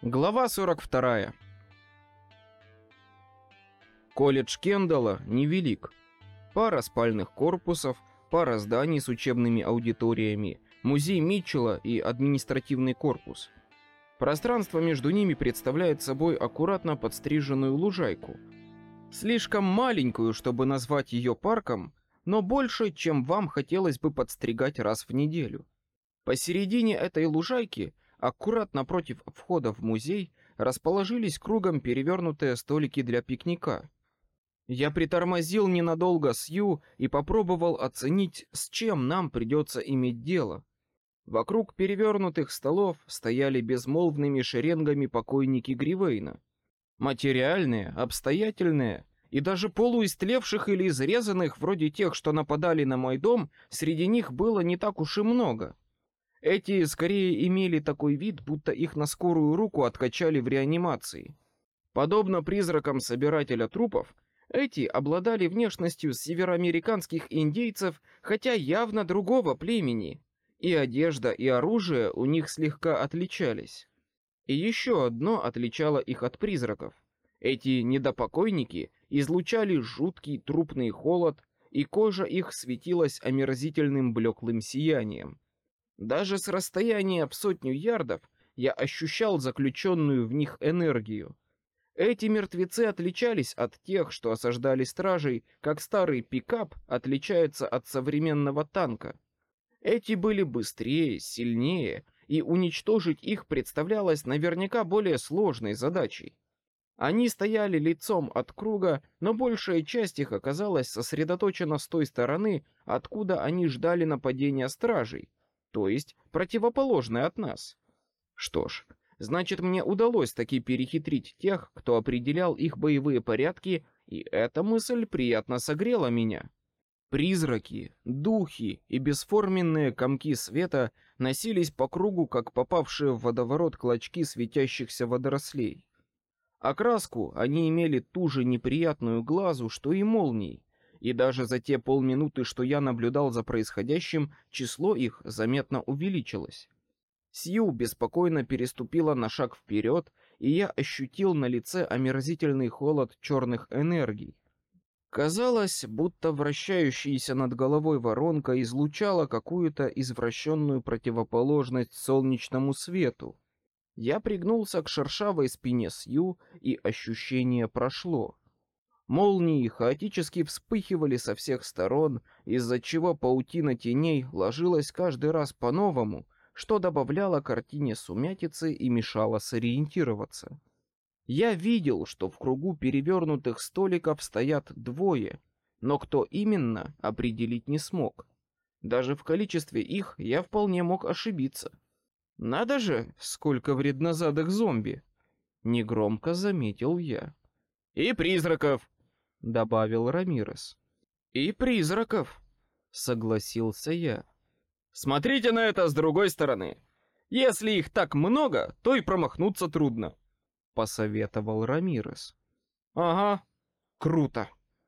Глава 42. Колледж Кендалла невелик. Пара спальных корпусов, пара зданий с учебными аудиториями, музей Митчелла и административный корпус. Пространство между ними представляет собой аккуратно подстриженную лужайку. Слишком маленькую, чтобы назвать ее парком, но больше, чем вам хотелось бы подстригать раз в неделю. Посередине этой лужайки, аккурат напротив входа в музей, расположились кругом перевернутые столики для пикника. Я притормозил ненадолго Сью и попробовал оценить, с чем нам придется иметь дело. Вокруг перевернутых столов стояли безмолвными шеренгами покойники Гривейна. Материальные, обстоятельные и даже полуистлевших или изрезанных, вроде тех, что нападали на мой дом, среди них было не так уж и много. Эти скорее имели такой вид, будто их на скорую руку откачали в реанимации. Подобно призракам собирателя трупов, эти обладали внешностью североамериканских индейцев, хотя явно другого племени, и одежда, и оружие у них слегка отличались. И еще одно отличало их от призраков. Эти недопокойники излучали жуткий трупный холод, и кожа их светилась омерзительным блеклым сиянием. Даже с расстояния в 100 ярдов я ощущал заключенную в них энергию. Эти мертвецы отличались от тех, что осаждали стражей, как старый пикап отличается от современного танка. Эти были быстрее, сильнее, и уничтожить их представлялось наверняка более сложной задачей. Они стояли лицом от круга, но большая часть их оказалась сосредоточена с той стороны, откуда они ждали нападения стражей, то есть противоположной от нас. Что ж, значит, мне удалось таки перехитрить тех, кто определял их боевые порядки, и эта мысль приятно согрела меня. Призраки, духи и бесформенные комки света носились по кругу, как попавшие в водоворот клочки светящихся водорослей. Окраску они имели ту же неприятную глазу, что и молнии, и даже за те полминуты, что я наблюдал за происходящим, число их заметно увеличилось. Сью беспокойно переступила на шаг вперед, и я ощутил на лице омерзительный холод черных энергий. Казалось, будто вращающаяся над головой воронка излучала какую-то извращенную противоположность солнечному свету. Я пригнулся к шершавой спине Сью, и ощущение прошло. Молнии хаотически вспыхивали со всех сторон, из-за чего паутина теней ложилась каждый раз по-новому, что добавляло картине сумятицы и мешало сориентироваться. Я видел, что в кругу перевернутых столиков стоят двое, но кто именно, определить не смог. Даже в количестве их я вполне мог ошибиться. Надо же, сколько вреднозадых зомби! Негромко заметил я. И призраков, добавил Рамирес. И призраков, согласился я. Смотрите на это с другой стороны. Если их так много, то и промахнуться трудно, посоветовал Рамирес. Ага, круто.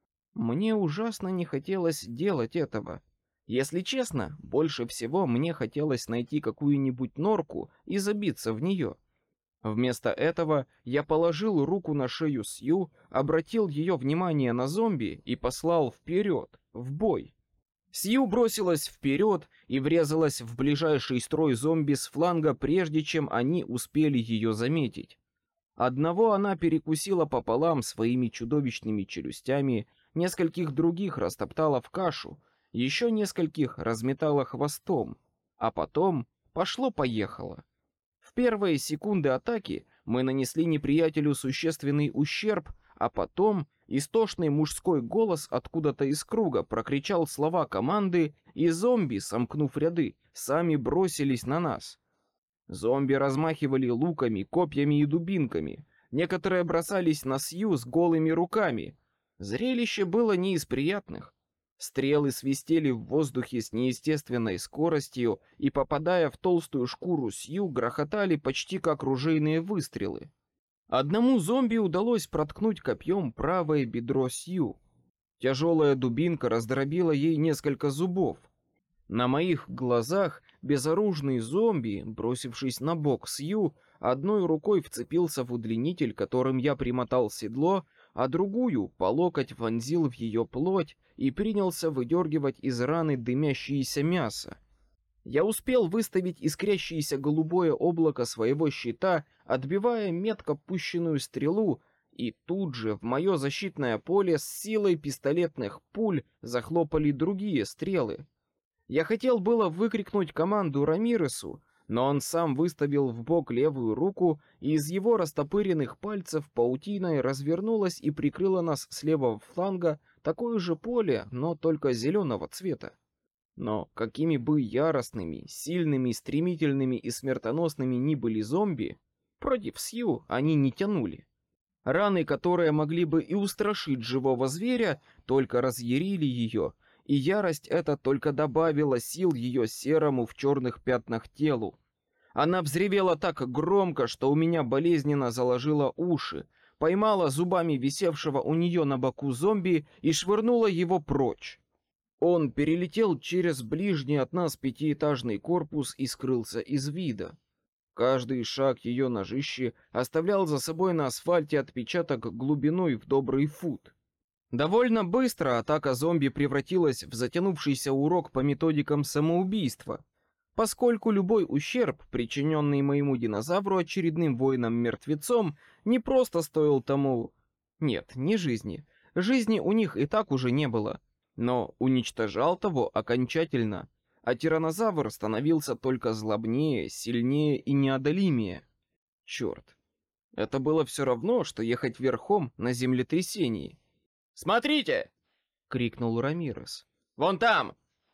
Мне ужасно не хотелось делать этого. Если честно, больше всего мне хотелось найти какую-нибудь норку и забиться в нее. Вместо этого я положил руку на шею Сью, обратил ее внимание на зомби и послал вперед, в бой. Сью бросилась вперед и врезалась в ближайший строй зомби с фланга, прежде чем они успели ее заметить. Одного она перекусила пополам своими чудовищными челюстями, нескольких других растоптала в кашу, еще нескольких разметала хвостом, а потом пошло-поехало. В первые секунды атаки мы нанесли неприятелю существенный ущерб, а потом истошный мужской голос откуда-то из круга прокричал слова команды, и зомби, сомкнув ряды, сами бросились на нас. Зомби размахивали луками, копьями и дубинками, некоторые бросались на Сью с голыми руками. Зрелище было не из приятных. Стрелы свистели в воздухе с неестественной скоростью и, попадая в толстую шкуру Сью, грохотали почти как ружейные выстрелы. Одному зомби удалось проткнуть копьем правое бедро Сью. Тяжелая дубинка раздробила ей несколько зубов. На моих глазах безоружный зомби, бросившись на бок Сью, Одной рукой вцепился в удлинитель, которым я примотал седло, а другую по локоть вонзил в ее плоть и принялся выдергивать из раны дымящееся мясо. Я успел выставить искрящееся голубое облако своего щита, отбивая метко пущенную стрелу, и тут же в мое защитное поле с силой пистолетных пуль захлопали другие стрелы. Я хотел было выкрикнуть команду Рамиресу, но он сам выставил вбок левую руку, и из его растопыренных пальцев паутиной развернулась и прикрыла нас с левого фланга такое же поле, но только зеленого цвета. Но какими бы яростными, сильными, стремительными и смертоносными ни были зомби, против Сью они не тянули. Раны, которые могли бы и устрашить живого зверя, только разъярили ее, и ярость эта только добавила сил ее серому в черных пятнах телу. Она взревела так громко, что у меня болезненно заложило уши, поймала зубами висевшего у нее на боку зомби и швырнула его прочь. Он перелетел через ближний от нас пятиэтажный корпус и скрылся из вида. Каждый шаг ее ножищи оставлял за собой на асфальте отпечаток глубиной в добрый фут. Довольно быстро атака зомби превратилась в затянувшийся урок по методикам самоубийства, поскольку любой ущерб, причиненный моему динозавру очередным воином-мертвецом, не просто стоил тому... Нет, не жизни. Жизни у них и так уже не было, но уничтожал того окончательно, а тираннозавр становился только злобнее, сильнее и неодолимее. Черт, это было все равно, что ехать верхом на землетрясении. «Смотрите!» — крикнул Рамирес. «Вон там!»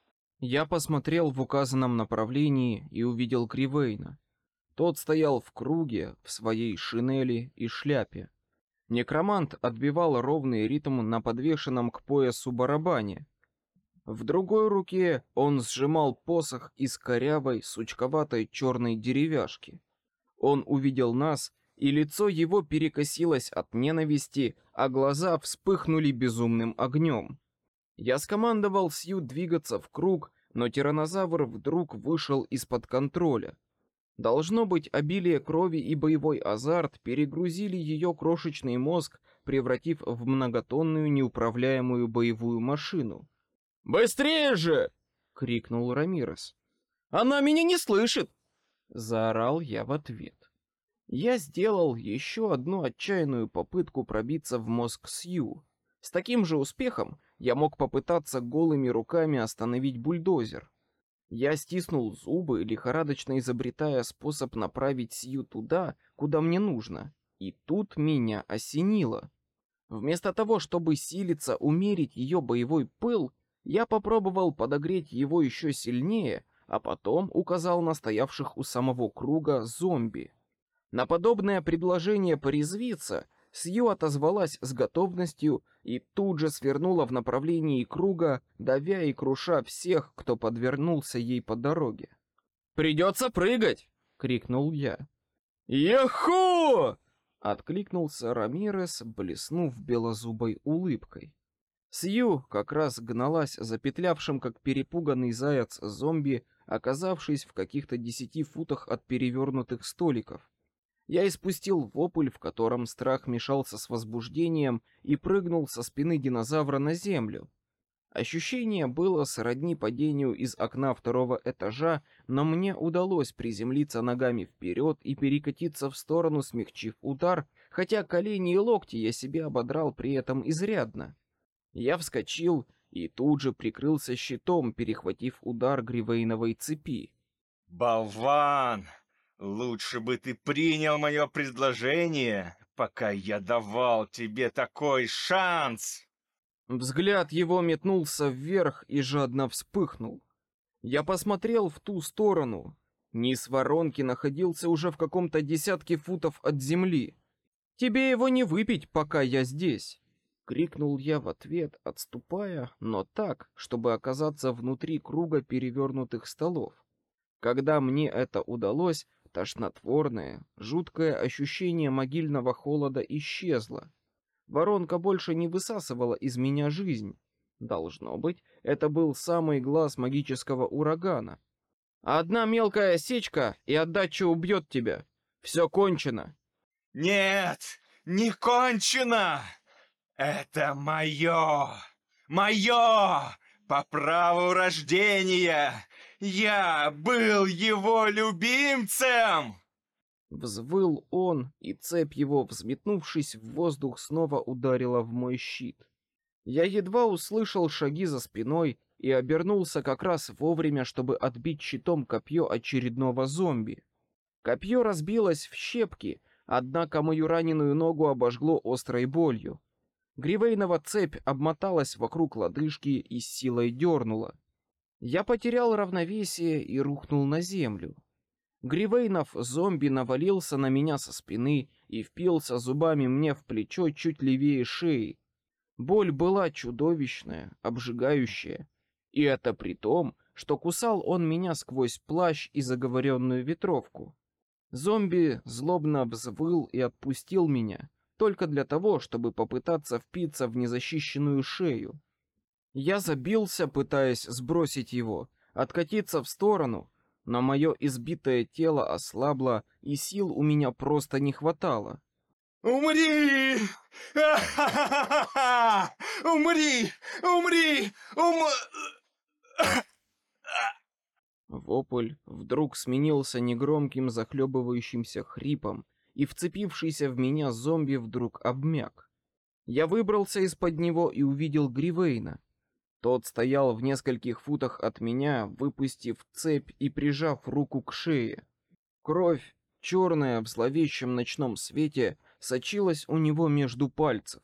Я посмотрел в указанном направлении и увидел Гривейна. Тот стоял в круге, в своей шинели и шляпе. Некромант отбивал ровный ритм на подвешенном к поясу барабане. В другой руке он сжимал посох из корявой, сучковатой черной деревяшки. Он увидел нас, и лицо его перекосилось от ненависти, а глаза вспыхнули безумным огнем. Я скомандовал Сью двигаться в круг, но тираннозавр вдруг вышел из-под контроля. Должно быть, обилие крови и боевой азарт перегрузили ее крошечный мозг, превратив в многотонную неуправляемую боевую машину. «Быстрее же!» — крикнул Рамирес. «Она меня не слышит!» — заорал я в ответ. Я сделал еще одну отчаянную попытку пробиться в мозг Сью. С таким же успехом я мог попытаться голыми руками остановить бульдозер. Я стиснул зубы, лихорадочно изобретая способ направить Сью туда, куда мне нужно. И тут меня осенило. Вместо того, чтобы силиться умерить ее боевой пыл, я попробовал подогреть его еще сильнее, а потом указал на стоявших у самого круга зомби. На подобное предложение порезвиться Сью отозвалась с готовностью и тут же свернула в направлении круга, давя и круша всех, кто подвернулся ей по дороге. «Придется прыгать!» — крикнул я. «Яху!» — откликнулся Рамирес, блеснув белозубой улыбкой. Сью как раз гналась за петлявшим, как перепуганный заяц, зомби, оказавшись в каких-то 10 футах от перевернутых столиков. Я испустил вопль, в котором страх мешался с возбуждением, и прыгнул со спины динозавра на землю. Ощущение было сродни падению из окна второго этажа, но мне удалось приземлиться ногами вперед и перекатиться в сторону, смягчив удар, хотя колени и локти я себе ободрал при этом изрядно. Я вскочил и тут же прикрылся щитом, перехватив удар гривейновой цепи. «Болван! Лучше бы ты принял мое предложение, пока я давал тебе такой шанс!» Взгляд его метнулся вверх и жадно вспыхнул. Я посмотрел в ту сторону. Низ воронки находился уже в каком-то 10 футов от земли. «Тебе его не выпить, пока я здесь!» — крикнул я в ответ, отступая, но так, чтобы оказаться внутри круга перевернутых столов. Когда мне это удалось, тошнотворное, жуткое ощущение могильного холода исчезло. Воронка больше не высасывала из меня жизнь. Должно быть, это был самый глаз магического урагана. «Одна мелкая осечка, и отдача убьет тебя», Все кончено. Нет, не кончено! Это мое! Мое! По праву рождения! Я был его любимцем! Взвыл он, и цепь его, взметнувшись в воздух, снова ударила в мой щит. Я едва услышал шаги за спиной и обернулся как раз вовремя, чтобы отбить щитом копье очередного зомби. Копье разбилось в щепки, однако мою раненую ногу обожгло острой болью. Гривейнова цепь обмоталась вокруг лодыжки и с силой дернула. Я потерял равновесие и рухнул на землю. Гривейнов зомби навалился на меня со спины и впился зубами мне в плечо чуть левее шеи. Боль была чудовищная, обжигающая. И это при том, что кусал он меня сквозь плащ и заговоренную ветровку. Зомби злобно взвыл и отпустил меня, только для того, чтобы попытаться впиться в незащищенную шею. Я забился, пытаясь сбросить его, откатиться в сторону, но мое избитое тело ослабло, и сил у меня просто не хватало. Умри! Умри! Умри! Вопль вдруг сменился негромким захлебывающимся хрипом, и вцепившийся в меня зомби вдруг обмяк. Я выбрался из-под него и увидел Гривейна. Тот стоял в нескольких футах от меня, выпустив цепь и прижав руку к шее. Кровь, черная в зловещем ночном свете, сочилась у него между пальцев.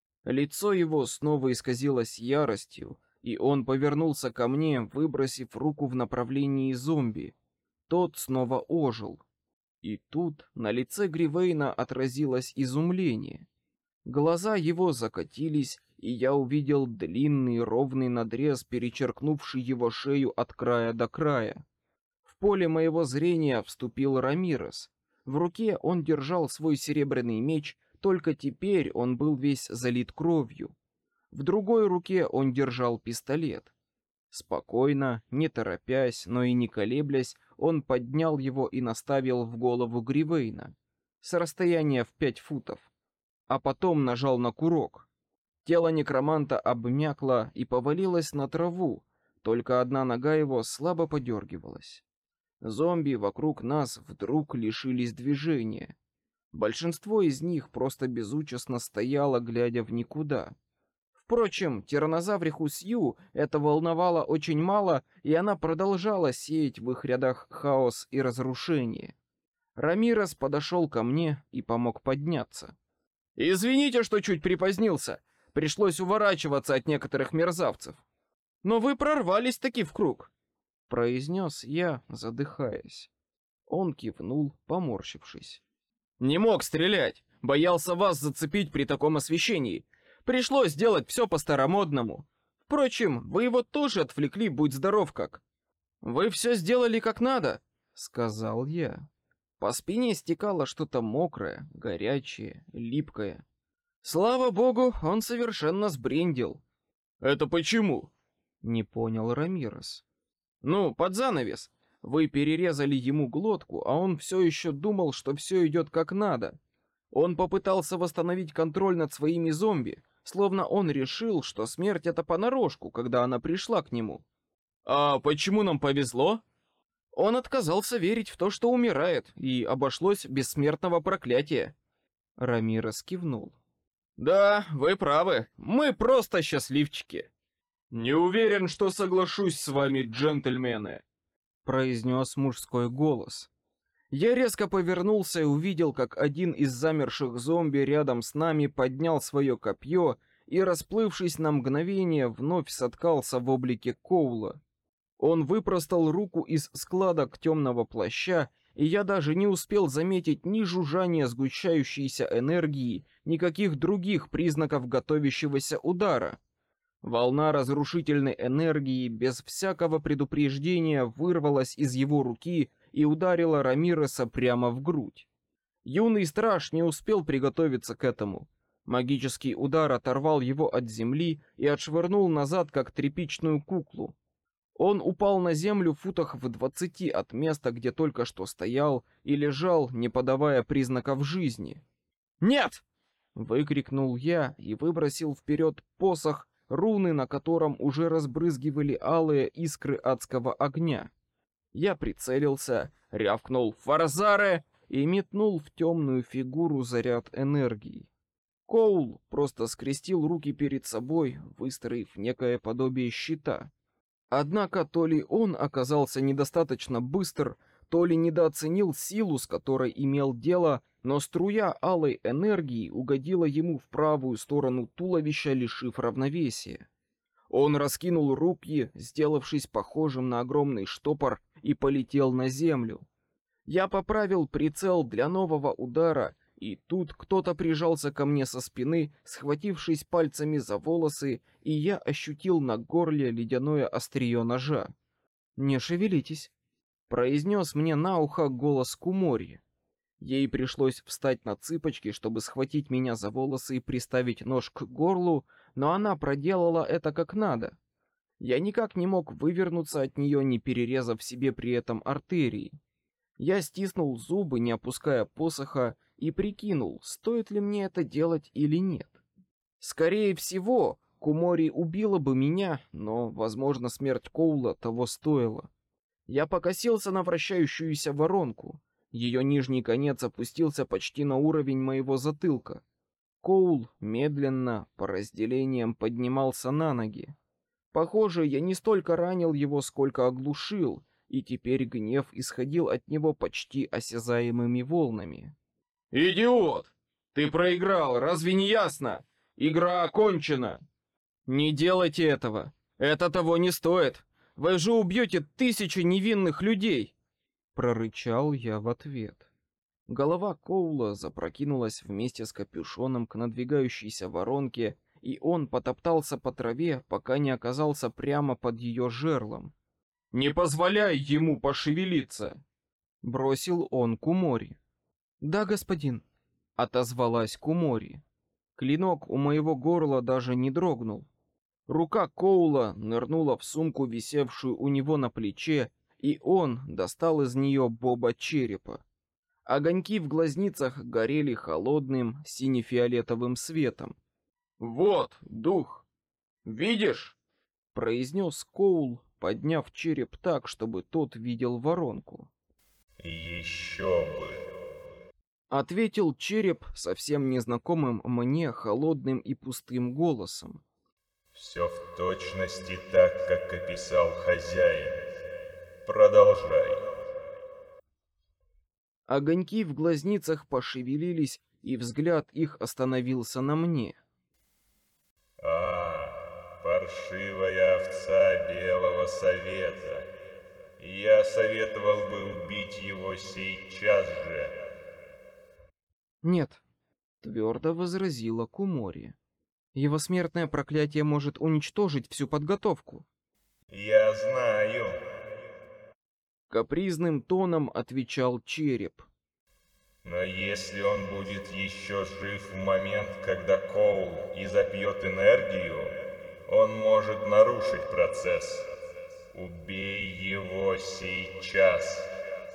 Лицо его снова исказилось яростью, и он повернулся ко мне, выбросив руку в направлении зомби. Тот снова ожил. И тут на лице Гривейна отразилось изумление. Глаза его закатились, и я увидел длинный ровный надрез, перечеркнувший его шею от края до края. В поле моего зрения вступил Рамирес. В руке он держал свой серебряный меч, только теперь он был весь залит кровью. В другой руке он держал пистолет. Спокойно, не торопясь, но и не колеблясь, он поднял его и наставил в голову Гривейна с расстояния в 5 футов, а потом нажал на курок. Тело некроманта обмякло и повалилось на траву, только одна нога его слабо подергивалась. Зомби вокруг нас вдруг лишились движения. Большинство из них просто безучастно стояло, глядя в никуда. Впрочем, тираннозавриху Сью это волновало очень мало, и она продолжала сеять в их рядах хаос и разрушение. Рамирес подошел ко мне и помог подняться. «Извините, что чуть припозднился. Пришлось уворачиваться от некоторых мерзавцев. Но вы прорвались-таки в круг», — произнес я, задыхаясь. Он кивнул, поморщившись. «Не мог стрелять. Боялся вас зацепить при таком освещении. Пришлось делать все по-старомодному. Впрочем, вы его тоже отвлекли, будь здоров как». «Вы все сделали как надо», — сказал я. По спине стекало что-то мокрое, горячее, липкое. Слава богу, он совершенно сбрендил. «Это почему?» — не понял Рамирес. «Ну, под занавес. Вы перерезали ему глотку, а он все еще думал, что все идет как надо. Он попытался восстановить контроль над своими зомби, словно он решил, что смерть — это понарошку, когда она пришла к нему». «А почему нам повезло?» Он отказался верить в то, что умирает, и обошлось без смертного проклятия. Рамирес кивнул. «Да, вы правы, мы просто счастливчики». «Не уверен, что соглашусь с вами, джентльмены», — произнес мужской голос. Я резко повернулся и увидел, как один из замерших зомби рядом с нами поднял свое копье и, расплывшись на мгновение, вновь соткался в облике Коула. Он выпростал руку из складок темного плаща, и я даже не успел заметить ни жужжания сгущающейся энергии, ни каких других признаков готовящегося удара. Волна разрушительной энергии без всякого предупреждения вырвалась из его руки и ударила Рамиреса прямо в грудь. Юный страж не успел приготовиться к этому. Магический удар оторвал его от земли и отшвырнул назад, как тряпичную куклу. Он упал на землю в футах в 20 от места, где только что стоял, и лежал, не подавая признаков жизни. «Нет!» — выкрикнул я и выбросил вперед посох, руны на котором уже разбрызгивали алые искры адского огня. Я прицелился, рявкнул «Фарзаре!» и метнул в темную фигуру заряд энергии. Коул просто скрестил руки перед собой, выстроив некое подобие щита. Однако то ли он оказался недостаточно быстр, то ли недооценил силу, с которой имел дело, но струя алой энергии угодила ему в правую сторону туловища, лишив равновесия. Он раскинул руки, сделавшись похожим на огромный штопор, и полетел на землю. Я поправил прицел для нового удара, и тут кто-то прижался ко мне со спины, схватившись пальцами за волосы, и я ощутил на горле ледяное острие ножа. «Не шевелитесь», — произнес мне на ухо голос Кумори. Ей пришлось встать на цыпочки, чтобы схватить меня за волосы и приставить нож к горлу, но она проделала это как надо. Я никак не мог вывернуться от нее, не перерезав себе при этом артерии. Я стиснул зубы, не опуская посоха, и прикинул, стоит ли мне это делать или нет. Скорее всего, Кумори убила бы меня, но, возможно, смерть Коула того стоила. Я покосился на вращающуюся воронку. Ее нижний конец опустился почти на уровень моего затылка. Коул медленно, по разделениям, поднимался на ноги. Похоже, я не столько ранил его, сколько оглушил, и теперь гнев исходил от него почти осязаемыми волнами. «Идиот! Ты проиграл, разве не ясно? Игра окончена!» «Не делайте этого! Это того не стоит! Вы же убьете тысячи невинных людей!» Прорычал я в ответ. Голова Коула запрокинулась вместе с капюшоном к надвигающейся воронке, и он потоптался по траве, пока не оказался прямо под ее жерлом. «Не позволяй ему пошевелиться!» — бросил он Кумори. «Да, господин», — отозвалась Кумори. Клинок у моего горла даже не дрогнул. Рука Коула нырнула в сумку, висевшую у него на плече, и он достал из нее боба черепа. Огоньки в глазницах горели холодным сине-фиолетовым светом. «Вот, дух! Видишь?» — произнес Коул, подняв череп так, чтобы тот видел воронку. «Еще бы!» — ответил череп совсем незнакомым мне холодным и пустым голосом. «Все в точности так, как описал хозяин. Продолжай». Огоньки в глазницах пошевелились, и взгляд их остановился на мне. Паршивая овца Белого Совета. Я советовал бы убить его сейчас же. «Нет», — твердо возразила Кумори. «Его смертное проклятие может уничтожить всю подготовку». Я знаю. Капризным тоном отвечал череп. Но если он будет еще жив в момент, когда Коул изопьет энергию, он может нарушить процесс. Убей его сейчас.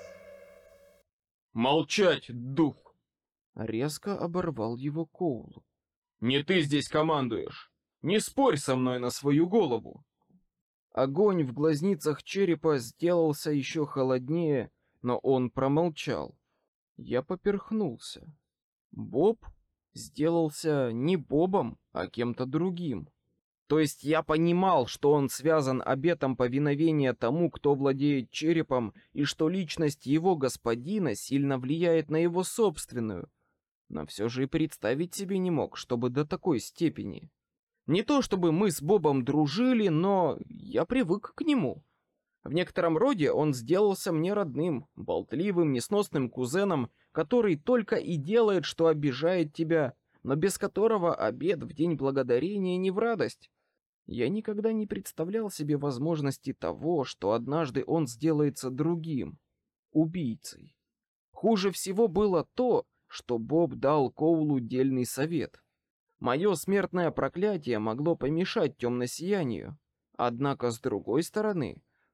«Молчать, дух!» Резко оборвал его Коул. «Не ты здесь командуешь! Не спорь со мной на свою голову!» Огонь в глазницах черепа сделался еще холоднее, но он промолчал. Я поперхнулся. Боб сделался не Бобом, а кем-то другим. То есть я понимал, что он связан обетом повиновения тому, кто владеет черепом, и что личность его господина сильно влияет на его собственную. Но все же и представить себе не мог, чтобы до такой степени. Не то чтобы мы с Бобом дружили, но я привык к нему. В некотором роде он сделался мне родным, болтливым, несносным кузеном, который только и делает, что обижает тебя, но без которого обед в День Благодарения не в радость. Я никогда не представлял себе возможности того, что однажды он сделается другим, убийцей. Хуже всего было то, что Боб дал Коулу дельный совет. Мое смертное проклятие могло помешать темносиянию. Однако, с другой стороны,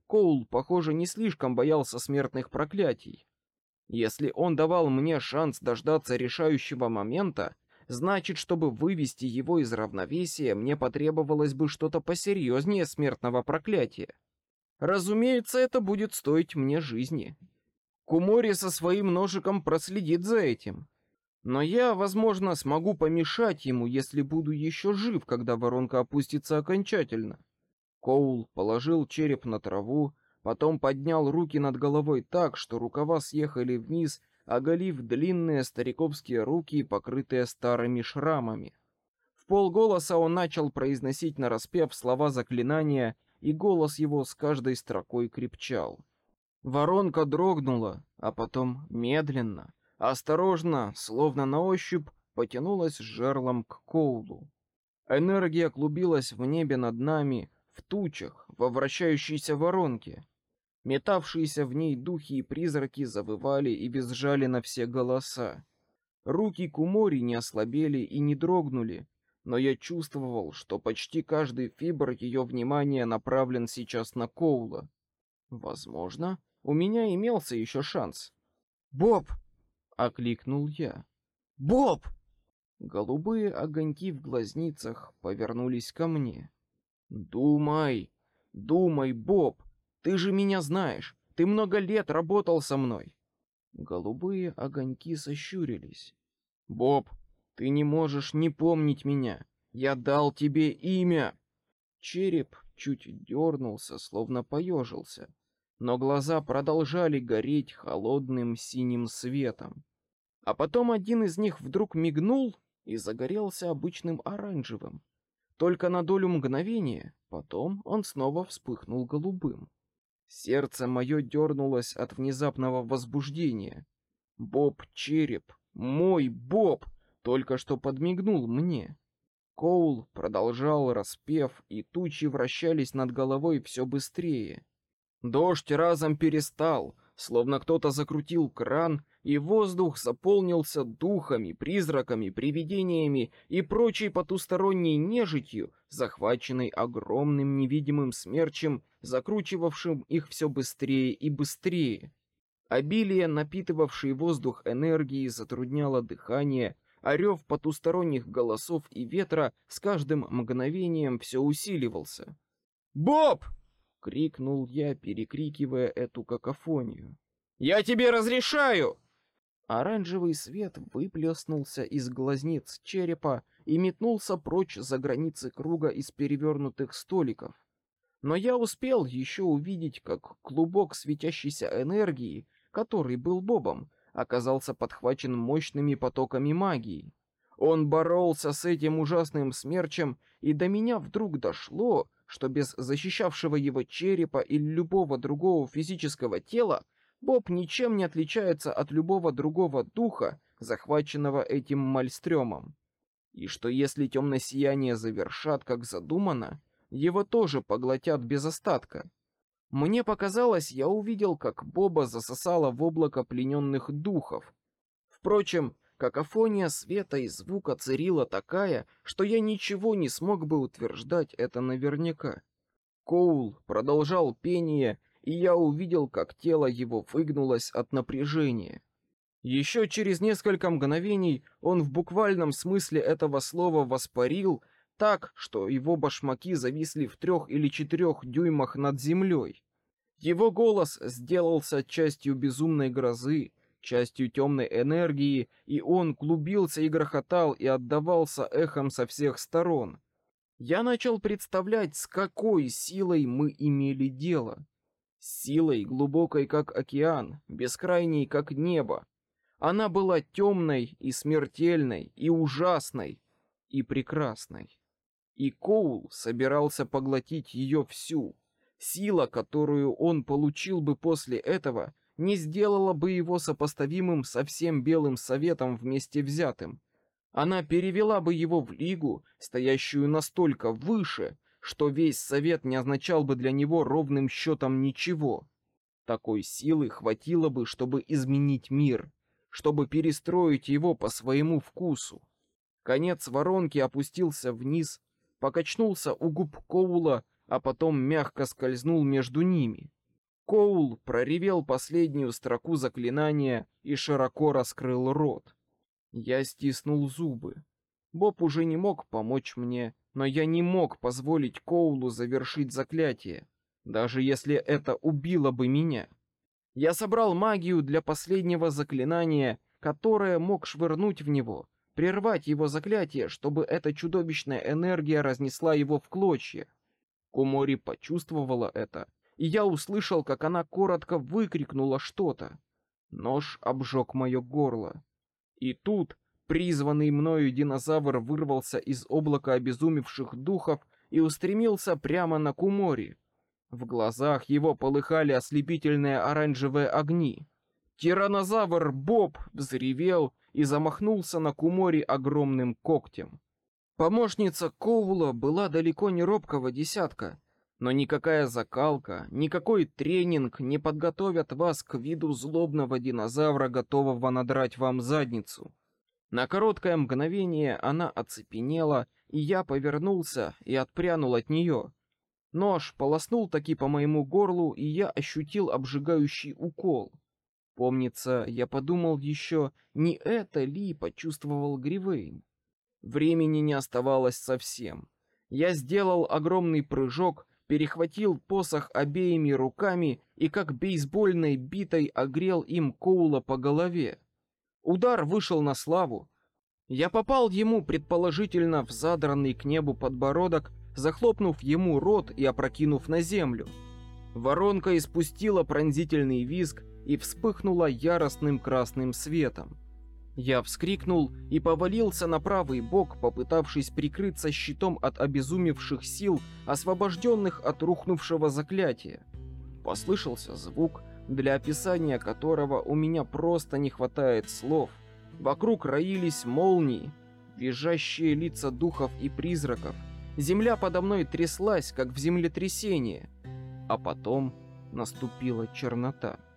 Коул, похоже, не слишком боялся смертных проклятий. Если он давал мне шанс дождаться решающего момента, значит, чтобы вывести его из равновесия, мне потребовалось бы что-то посерьезнее смертного проклятия. Разумеется, это будет стоить мне жизни. Кумори со своим ножиком проследит за этим. Но я, возможно, смогу помешать ему, если буду еще жив, когда воронка опустится окончательно. Коул положил череп на траву, потом поднял руки над головой так, что рукава съехали вниз, оголив длинные стариковские руки, покрытые старыми шрамами. Вполголоса он начал произносить нараспев слова заклинания, и голос его с каждой строкой крепчал. Воронка дрогнула, а потом медленно, осторожно, словно на ощупь, потянулась жерлом к Коулу. Энергия клубилась в небе над нами, в тучах, во вращающейся воронке. Метавшиеся в ней духи и призраки завывали и визжали на все голоса. Руки Кумори не ослабели и не дрогнули, но я чувствовал, что почти каждый фибр ее внимания направлен сейчас на Коула. Возможно, у меня имелся еще шанс. «Боб!» — окликнул я. «Боб!» Голубые огоньки в глазницах повернулись ко мне. «Думай, думай, Боб! Ты же меня знаешь! Ты много лет работал со мной!» Голубые огоньки сощурились. «Боб, ты не можешь не помнить меня! Я дал тебе имя!» Череп чуть дернулся, словно поежился, но глаза продолжали гореть холодным синим светом. А потом один из них вдруг мигнул и загорелся обычным оранжевым. Только на долю мгновения, потом он снова вспыхнул голубым. Сердце мое дернулось от внезапного возбуждения. Боб-череп, мой Боб, только что подмигнул мне. Коул продолжал распев, и тучи вращались над головой все быстрее. Дождь разом перестал, словно кто-то закрутил кран, и воздух заполнился духами, призраками, привидениями и прочей потусторонней нежитью, захваченной огромным невидимым смерчем, закручивавшим их все быстрее и быстрее. Обилие напитывавшей воздух энергии затрудняло дыхание, а рев потусторонних голосов и ветра с каждым мгновением все усиливался. «Боб!» — крикнул я, перекрикивая эту какофонию. «Я тебе разрешаю!» Оранжевый свет выплеснулся из глазниц черепа и метнулся прочь за границы круга из перевернутых столиков. Но я успел еще увидеть, как клубок светящейся энергии, который был Бобом, оказался подхвачен мощными потоками магии. Он боролся с этим ужасным смерчем, и до меня вдруг дошло, что без защищавшего его черепа или любого другого физического тела Боб ничем не отличается от любого другого духа, захваченного этим мальстрёмом. И что если темное сияние завершат, как задумано, его тоже поглотят без остатка. Мне показалось, я увидел, как Боба засосало в облако плененных духов. Впрочем, какофония света и звука царила такая, что я ничего не смог бы утверждать это наверняка. Коул продолжал пение, и я увидел, как тело его выгнулось от напряжения. Еще через несколько мгновений он в буквальном смысле этого слова воспарил так, что его башмаки зависли в 3 или 4 дюймах над землей. Его голос сделался частью безумной грозы, частью темной энергии, и он клубился и грохотал и отдавался эхом со всех сторон. Я начал представлять, с какой силой мы имели дело. Силой глубокой, как океан, бескрайней, как небо. Она была темной и смертельной, и ужасной, и прекрасной. И Коул собирался поглотить ее всю. Сила, которую он получил бы после этого, не сделала бы его сопоставимым со всем Белым Советом вместе взятым. Она перевела бы его в лигу, стоящую настолько выше, что весь Совет не означал бы для него ровным счетом ничего. Такой силы хватило бы, чтобы изменить мир, чтобы перестроить его по своему вкусу. Конец воронки опустился вниз, покачнулся у губ Коула, а потом мягко скользнул между ними. Коул проревел последнюю строку заклинания и широко раскрыл рот. Я стиснул зубы. Боб уже не мог помочь мне, но я не мог позволить Коулу завершить заклятие, даже если это убило бы меня. Я собрал магию для последнего заклинания, которое мог швырнуть в него, прервать его заклятие, чтобы эта чудовищная энергия разнесла его в клочья. Комори почувствовала это, и я услышал, как она коротко выкрикнула что-то. Нож обжег мое горло. И тут призванный мною динозавр вырвался из облака обезумевших духов и устремился прямо на Комори. В глазах его полыхали ослепительные оранжевые огни. Тираннозавр Боб взревел и замахнулся на Комори огромным когтем. Помощница Коула была далеко не робкого десятка, но никакая закалка, никакой тренинг не подготовят вас к виду злобного динозавра, готового надрать вам задницу. На короткое мгновение она оцепенела, и я повернулся и отпрянул от нее. Нож полоснул таки по моему горлу, и я ощутил обжигающий укол. Помнится, я подумал еще, не это ли почувствовал Гривейн. Времени не оставалось совсем. Я сделал огромный прыжок, перехватил посох обеими руками и как бейсбольной битой огрел им Коула по голове. Удар вышел на славу. Я попал ему предположительно в задранный к небу подбородок, захлопнув ему рот и опрокинув на землю. Воронка испустила пронзительный визг и вспыхнула яростным красным светом. Я вскрикнул и повалился на правый бок, попытавшись прикрыться щитом от обезумевших сил, освобожденных от рухнувшего заклятия. Послышался звук, для описания которого у меня просто не хватает слов. Вокруг роились молнии, визжащие лица духов и призраков. Земля подо мной тряслась, как в землетрясении. А потом наступила чернота.